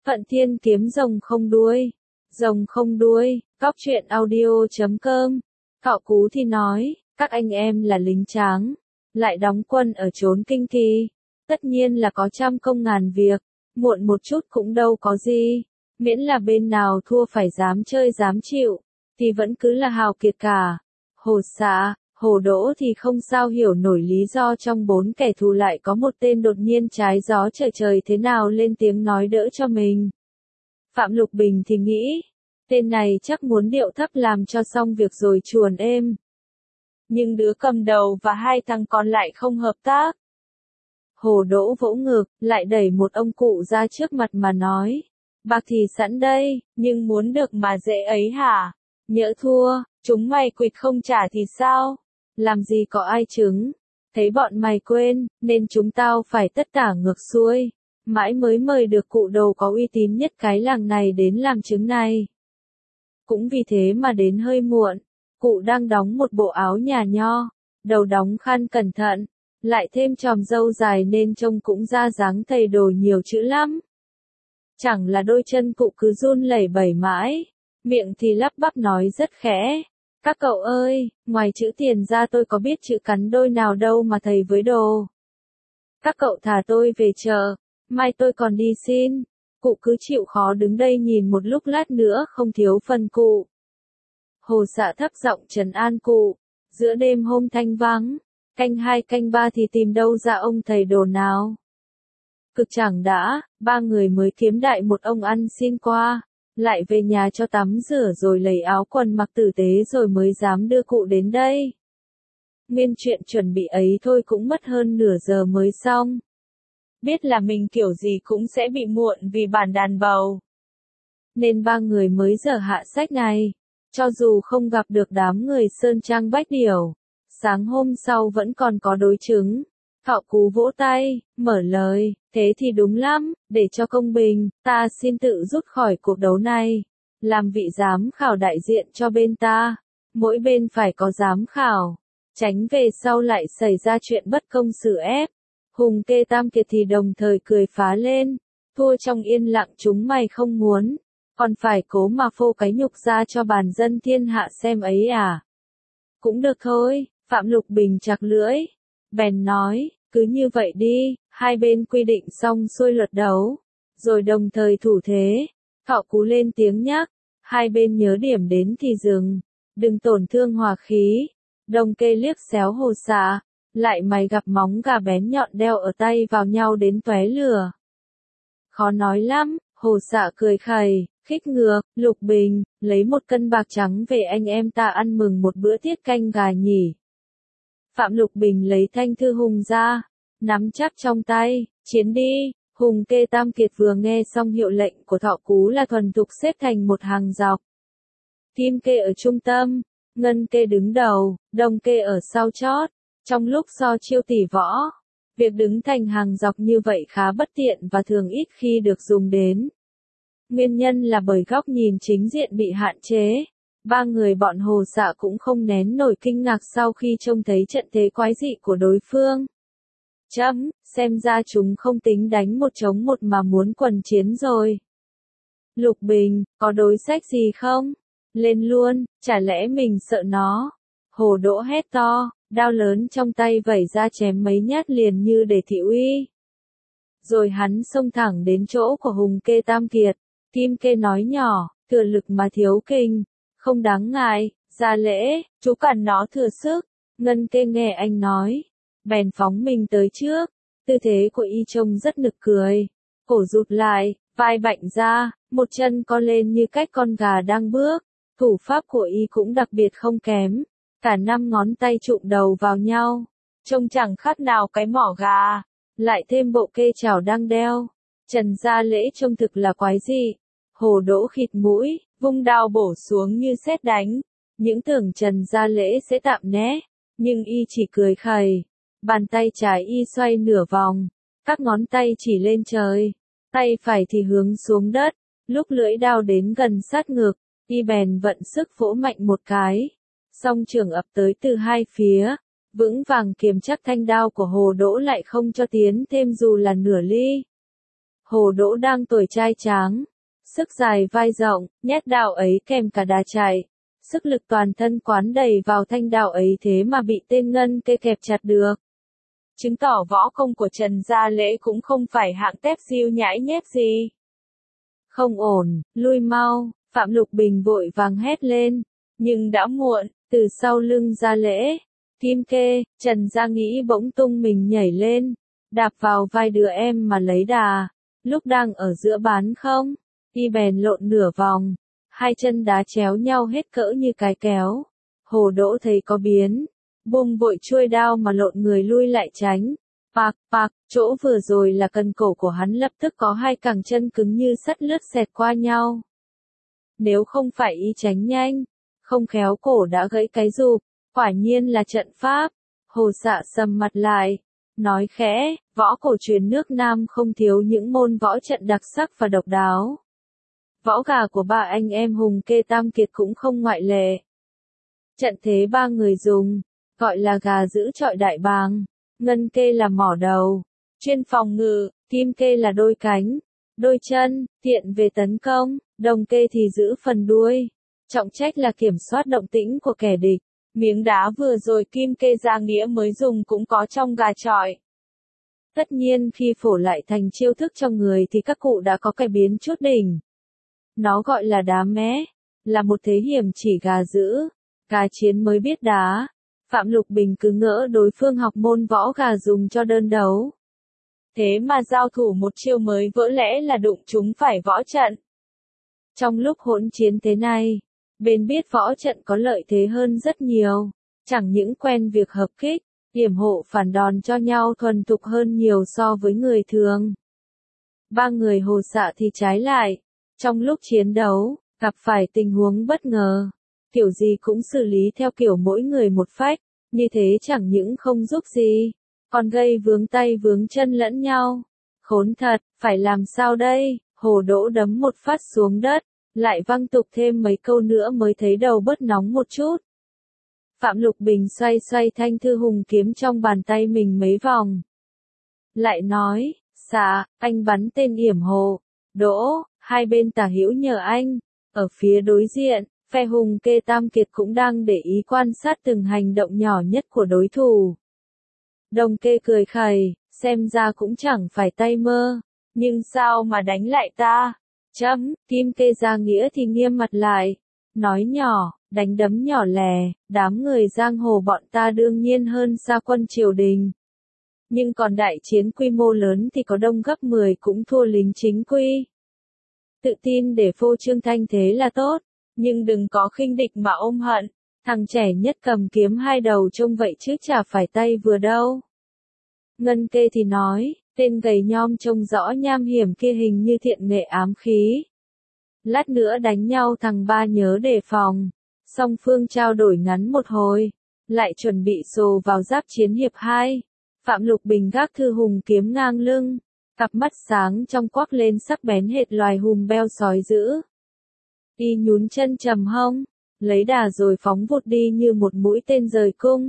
Phận Thiên kiếm rồng không đuôi. Rồng không đuôi, cóc truyện audio.com. Cạo Cú thì nói, các anh em là lính tráng, lại đóng quân ở chốn kinh kỳ. Tất nhiên là có trăm công ngàn việc, muộn một chút cũng đâu có gì. Miễn là bên nào thua phải dám chơi dám chịu, thì vẫn cứ là hào kiệt cả. Hồ Xạ, Hồ Đỗ thì không sao hiểu nổi lý do trong bốn kẻ thù lại có một tên đột nhiên trái gió trở trời thế nào lên tiếng nói đỡ cho mình. Phạm Lục Bình thì nghĩ, tên này chắc muốn điệu thấp làm cho xong việc rồi chuồn êm. Nhưng đứa cầm đầu và hai thằng còn lại không hợp tác. Hồ Đỗ vỗ ngực, lại đẩy một ông cụ ra trước mặt mà nói. Bạc thì sẵn đây, nhưng muốn được mà dễ ấy hả? Nhỡ thua, chúng mày quỵt không trả thì sao? Làm gì có ai chứng? Thấy bọn mày quên, nên chúng tao phải tất tả ngược xuôi. Mãi mới mời được cụ đầu có uy tín nhất cái làng này đến làm chứng này. Cũng vì thế mà đến hơi muộn. Cụ đang đóng một bộ áo nhà nho, đầu đóng khăn cẩn thận, lại thêm chòm râu dài nên trông cũng ra dáng thầy đồ nhiều chữ lắm. Chẳng là đôi chân cụ cứ run lẩy bẩy mãi, miệng thì lắp bắp nói rất khẽ. Các cậu ơi, ngoài chữ tiền ra tôi có biết chữ cắn đôi nào đâu mà thầy với đồ. Các cậu thả tôi về chợ, mai tôi còn đi xin. Cụ cứ chịu khó đứng đây nhìn một lúc lát nữa không thiếu phần cụ. Hồ Xạ thấp giọng trấn an cụ. Giữa đêm hôm thanh vắng, canh 2 canh 3 thì tìm đâu ra ông thầy đồ nào. Cực chẳng đã, ba người mới kiếm đại một ông ăn xin qua, lại về nhà cho tắm rửa rồi lấy áo quần mặc tử tế rồi mới dám đưa cụ đến đây. Nguyên chuyện chuẩn bị ấy thôi cũng mất hơn nửa giờ mới xong. Biết là mình kiểu gì cũng sẽ bị muộn vì bản đàn bầu. Nên ba người mới dở hạ sách này, cho dù không gặp được đám người Sơn Trang Bách Điểu. Sáng hôm sau vẫn còn có đối chứng. Cạo Cú vỗ tay, mở lời, thế thì đúng lắm, để cho công bình, ta xin tự rút khỏi cuộc đấu này. Làm vị giám khảo đại diện cho bên ta. Mỗi bên phải có giám khảo. Tránh về sau lại xảy ra chuyện bất công xử ép. Hùng Kê Tam Kiệt thì đồng thời cười phá lên. Thua trong yên lặng chúng mày không muốn. Còn phải cố mà phô cái nhục ra cho bàn dân thiên hạ xem ấy à. Cũng được thôi, Phạm Lục Bình chặt lưỡi. Bèn nói, cứ như vậy đi, hai bên quy định xong xuôi luật đấu. Rồi đồng thời thủ thế. Cạo Cú lên tiếng nhắc, hai bên nhớ điểm đến thì dừng. Đừng tổn thương hòa khí. Đồng Kê liếc xéo Hồ Xạ. Lại mày gặp móng gà bén nhọn đeo ở tay vào nhau đến tóe lửa. Khó nói lắm, Hồ Xạ cười khẩy, khích ngược, Lục Bình, lấy 1 cân bạc trắng về anh em ta ăn mừng một bữa tiết canh gà nhỉ. Phạm Lục Bình lấy thanh thư hùng ra, nắm chắc trong tay, chiến đi. Hùng Kê Tam Kiệt vừa nghe xong hiệu lệnh của Thọ Cú là thuần thục xếp thành một hàng dọc. Kim Kê ở trung tâm, Ngân Kê đứng đầu, Đồng Kê ở sau chót. Trong lúc so chiêu tỷ võ, việc đứng thành hàng dọc như vậy khá bất tiện và thường ít khi được dùng đến. Nguyên nhân là bởi góc nhìn chính diện bị hạn chế. Ba người bọn Hồ Xạ cũng không nén nổi kinh ngạc sau khi trông thấy trận thế quái dị của đối phương. Xem ra chúng không tính đánh 1 chống 1 mà muốn quần chiến rồi. Lục Bình, có đối sách gì không? Lên luôn, chả lẽ mình sợ nó? Hồ Đỗ hét to, đao lớn trong tay vẩy ra chém mấy nhát liền như để thị uy. Rồi hắn xông thẳng đến chỗ của Hùng Kê Tam Kiệt. Kim Kê nói nhỏ, thừa lực mà thiếu kinh, không đáng ngại, ra lễ, chú cản nó thừa sức. Ngân Kê nghe anh nói, bèn phóng mình tới trước. Tư thế của y trông rất nực cười. Cổ rụt lại, vai bạnh ra, một chân co lên như cách con gà đang bước. Thủ pháp của y cũng đặc biệt không kém. Cả 5 ngón tay trụm đầu vào nhau. Trông chẳng khác nào cái mỏ gà. Lại thêm bộ kê chảo đang đeo. Trần Gia Lễ trông thực là quái dị. Hồ Đỗ khịt mũi, vung đao bổ xuống như sét đánh. Những tưởng Trần Gia Lễ sẽ tạm né. Nhưng y chỉ cười khẩy. Bàn tay trái y xoay nửa vòng. Các ngón tay chỉ lên trời. Tay phải thì hướng xuống đất. Lúc lưỡi đao đến gần sát ngực, y bèn vận sức vỗ mạnh một cái. Song trường ập tới từ hai phía. Vững vàng kiềm chắc thanh đao của Hồ Đỗ lại không cho tiến thêm dù là nửa ly. Hồ Đỗ đang tuổi trai tráng, sức dài vai rộng, nhát đạo ấy kèm cả đà chạy, sức lực toàn thân quán đầy vào thanh đạo ấy thế mà bị tên Ngân Kê kẹp chặt được. Chứng tỏ võ công của Trần Gia Lễ cũng không phải hạng tép diêu nhãi nhép gì. Không ổn, lui mau, Phạm Lục Bình vội vàng hét lên, nhưng đã muộn, từ sau lưng Gia Lễ, Kim Kê, Trần Gia Nghĩ bỗng tung mình nhảy lên, đạp vào vai đứa em mà lấy đà, lúc đang ở giữa bán không, y bèn lộn nửa vòng, hai chân đá chéo nhau hết cỡ như cái kéo. Hồ Đỗ thấy có biến, bung vội chuôi đao mà lộn người lui lại tránh. Pạc, pạc, chỗ vừa rồi là cần cổ của hắn lập tức có hai cẳng chân cứng như sắt lướt xẹt qua nhau. Nếu không phải y tránh nhanh, không khéo cổ đã gãy cái rụp, quả nhiên là trận pháp. Hồ Xạ sầm mặt lại, nói khẽ, võ cổ truyền nước Nam không thiếu những môn võ trận đặc sắc và độc đáo. Võ gà của ba anh em Hùng Kê Tam Kiệt cũng không ngoại lệ. Trận thế ba người dùng, gọi là gà giữ trọi đại bàng. Ngân Kê là mỏ đầu, chuyên phòng ngự, Kim Kê là đôi cánh, đôi chân, tiện về tấn công, Đồng Kê thì giữ phần đuôi, trọng trách là kiểm soát động tĩnh của kẻ địch. Miếng đá vừa rồi Kim Kê Gia Nghĩa mới dùng cũng có trong gà trọi. Tất nhiên khi phổ lại thành chiêu thức trong người thì các cụ đã có cải biến chút đỉnh. Nó gọi là đá mé, là một thế hiểm chỉ gà giữ, gà chiến mới biết đá. Phạm Lục Bình cứ ngỡ đối phương học môn võ gà dùng cho đơn đấu. Thế mà giao thủ một chiêu mới vỡ lẽ là đụng chúng phải võ trận. Trong lúc hỗn chiến thế này, bên biết võ trận có lợi thế hơn rất nhiều, chẳng những quen việc hợp kích, yểm hộ phản đòn cho nhau thuần thục hơn nhiều so với người thường. Ba người Hồ Xạ thì trái lại, trong lúc chiến đấu, gặp phải tình huống bất ngờ, kiểu gì cũng xử lý theo kiểu mỗi người một phách, như thế chẳng những không giúp gì, còn gây vướng tay vướng chân lẫn nhau. Khốn thật, phải làm sao đây? Hồ Đỗ đấm một phát xuống đất, lại văng tục thêm mấy câu nữa mới thấy đầu bớt nóng một chút. Phạm Lục Bình xoay xoay thanh thư hùng kiếm trong bàn tay mình mấy vòng. Lại nói, Xạ, anh bắn tên yểm Hồ Đỗ, hai bên tả hữu nhờ anh. Ở phía đối diện, phe Hùng Kê Tam Kiệt cũng đang để ý quan sát từng hành động nhỏ nhất của đối thủ. Đồng Kê cười khẩy, xem ra cũng chẳng phải tay mơ, nhưng sao mà đánh lại ta? Kim Kê Gia Nghĩa thì nghiêm mặt lại, nói nhỏ, đánh đấm nhỏ lẻ, đám người giang hồ bọn ta đương nhiên hơn xa quân triều đình. Nhưng còn đại chiến quy mô lớn thì có đông gấp 10 cũng thua lính chính quy. Tự tin để phô trương thanh thế là tốt, nhưng đừng có khinh địch mà ôm hận, thằng trẻ nhất cầm kiếm hai đầu trông vậy chứ chả phải tay vừa đâu. Ngân Kê thì nói, tên gầy nhom trông rõ nham hiểm kia hình như thiện nghệ ám khí. Lát nữa đánh nhau thằng ba nhớ đề phòng. Song phương trao đổi ngắn một hồi, lại chuẩn bị xô vào giáp chiến hiệp 2. Phạm Lục Bình gác thư hùng kiếm ngang lưng, cặp mắt sáng trong quắc lên sắc bén hệt loài hùm beo sói dữ. Y nhún chân trầm hông, lấy đà rồi phóng vụt đi như một mũi tên rời cung.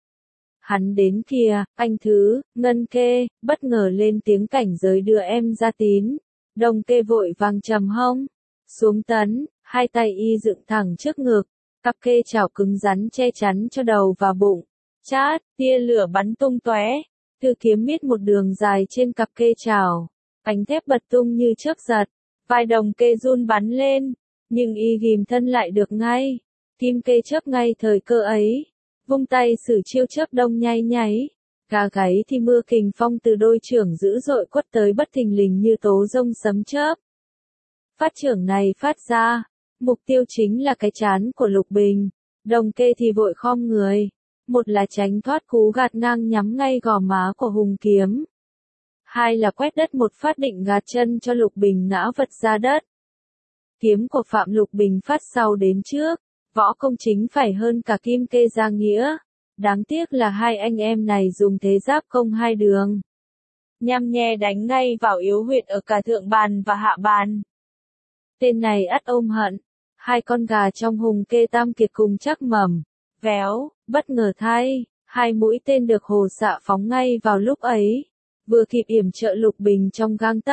Hắn đến kìa, anh Thứ, Ngân Kê, bất ngờ lên tiếng cảnh giới đưa em ra tín. Đồng Kê vội vàng trầm hông, xuống tấn, hai tay y dựng thẳng trước ngực, cặp kê chảo cứng rắn che chắn cho đầu và bụng. Chát, tia lửa bắn tung tóe, thư kiếm miết một đường dài trên cặp kê chảo, ánh thép bật tung như chớp giật, vai Đồng Kê run bắn lên, nhưng y ghim thân lại được ngay. Kim Kê chớp ngay thời cơ ấy, vung tay sử chiêu chớp đông nháy nháy, gà gáy thì mưa kình phong từ đôi chưởng dữ dội quất tới bất thình lình như tố rông sấm chớp. Phát chưởng này phát ra, mục tiêu chính là cái trán của Lục Bình. Đồng Kê thì vội khom người, một là tránh thoát cú gạt ngang nhắm ngay gò má của Hùng kiếm, hai là quét đất một phát định gạt chân cho Lục Bình ngã vật ra đất. Kiếm của Phạm Lục Bình phát sau đến trước, võ công chính phải hơn cả Kim Kê Gia Nghĩa. Đáng tiếc là hai anh em này dùng thế giáp công hai đường, nhăm nhe đánh ngay vào yếu huyệt ở cả thượng bàn và hạ bàn. Tên này ắt ôm hận, hai con gà trong Hùng Kê Tam Kiệt cùng chắc mẩm, véo, bất ngờ thay, hai mũi tên được Hồ Xạ phóng ngay vào lúc ấy, vừa kịp yểm trợ Lục Bình trong gang tấc,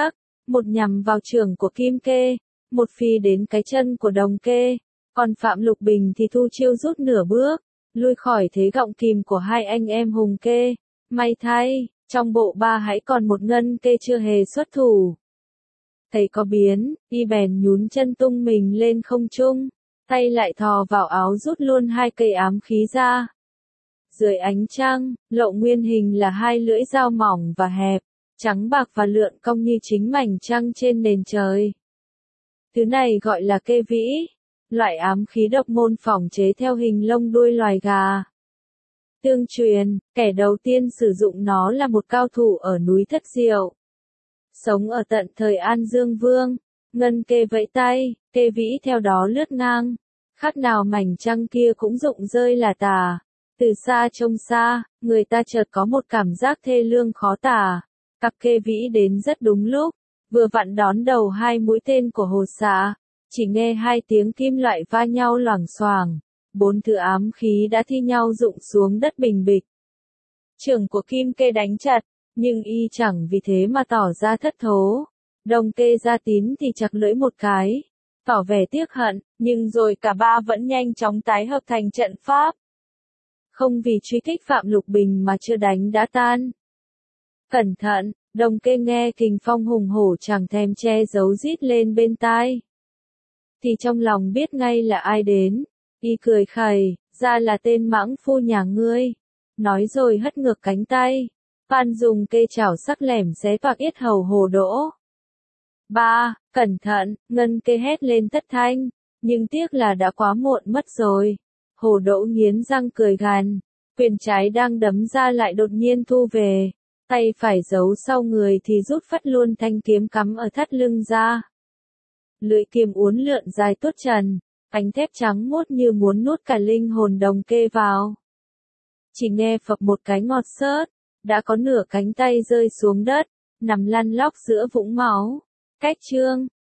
một nhằm vào trưởng của Kim Kê, một phi đến cái chân của Đồng Kê, còn Phạm Lục Bình thì thu chiêu rút nửa bước, lui khỏi thế gọng kìm của hai anh em Hùng Kê. May thay, trong bộ ba hãy còn một Ngân Kê chưa hề xuất thủ. Thấy có biến, y bèn nhún chân tung mình lên không trung, tay lại thò vào áo rút luôn hai cây ám khí ra. Dưới ánh trăng, lộ nguyên hình là hai lưỡi dao mỏng và hẹp, trắng bạc và lượn cong như chính mảnh trăng trên nền trời. Thứ này gọi là kê vĩ, loại ám khí độc môn phỏng chế theo hình lông đuôi loài gà. Tương truyền, kẻ đầu tiên sử dụng nó là một cao thủ ở núi Thất Diệu. Sống ở tận thời An Dương Vương, Ngân Kê vẫy tay, kê vĩ theo đó lướt ngang. Khác nào mảnh trăng kia cũng rụng rơi là tả. Từ xa trông xa, người ta chợt có một cảm giác thê lương khó tả. Cặp kê vĩ đến rất đúng lúc, vừa vặn đón đầu hai mũi tên của hồ xạ. Chỉ nghe hai tiếng kim loại va nhau loảng xoảng, bốn thứ ám khí đã thi nhau rụng xuống đất bình bịch. Trưởng của Kim Kê đánh chặt, nhưng y chẳng vì thế mà tỏ ra thất thố. Đồng Kê ra tín thì chặt lưỡi một cái, tỏ vẻ tiếc hận, nhưng rồi cả ba vẫn nhanh chóng tái hợp thành trận pháp. Không vì truy kích Phạm Lục Bình mà chưa đánh đã tan. Cẩn thận, Đồng Kê nghe kình phong hùng hổ chẳng thèm che giấu rít lên bên tai. Thì trong lòng biết ngay là ai đến, y cười khẩy, ra là tên mãng phu nhà ngươi. Nói rồi hất ngược cánh tay, Phan dùng kê chảo sắc lẻm xé toạc yết hầu Hồ Đỗ. Ba, cẩn thận, Ngân Kê hét lên thất thanh, nhưng tiếc là đã quá muộn mất rồi. Hồ Đỗ nghiến răng cười gằn, quyền trái đang đấm ra lại đột nhiên thu về, tay phải giấu sau người thì rút phất luôn thanh kiếm cắm ở thắt lưng ra. Lưỡi kiếm uốn lượn dài tuốt trần, ánh thép trắng muốt như muốn nuốt cả linh hồn Đồng Kê vào. Chỉ nghe phập một cái ngọt xớt, đã có nửa cánh tay rơi xuống đất, nằm lăn lóc giữa vũng máu. Cách chương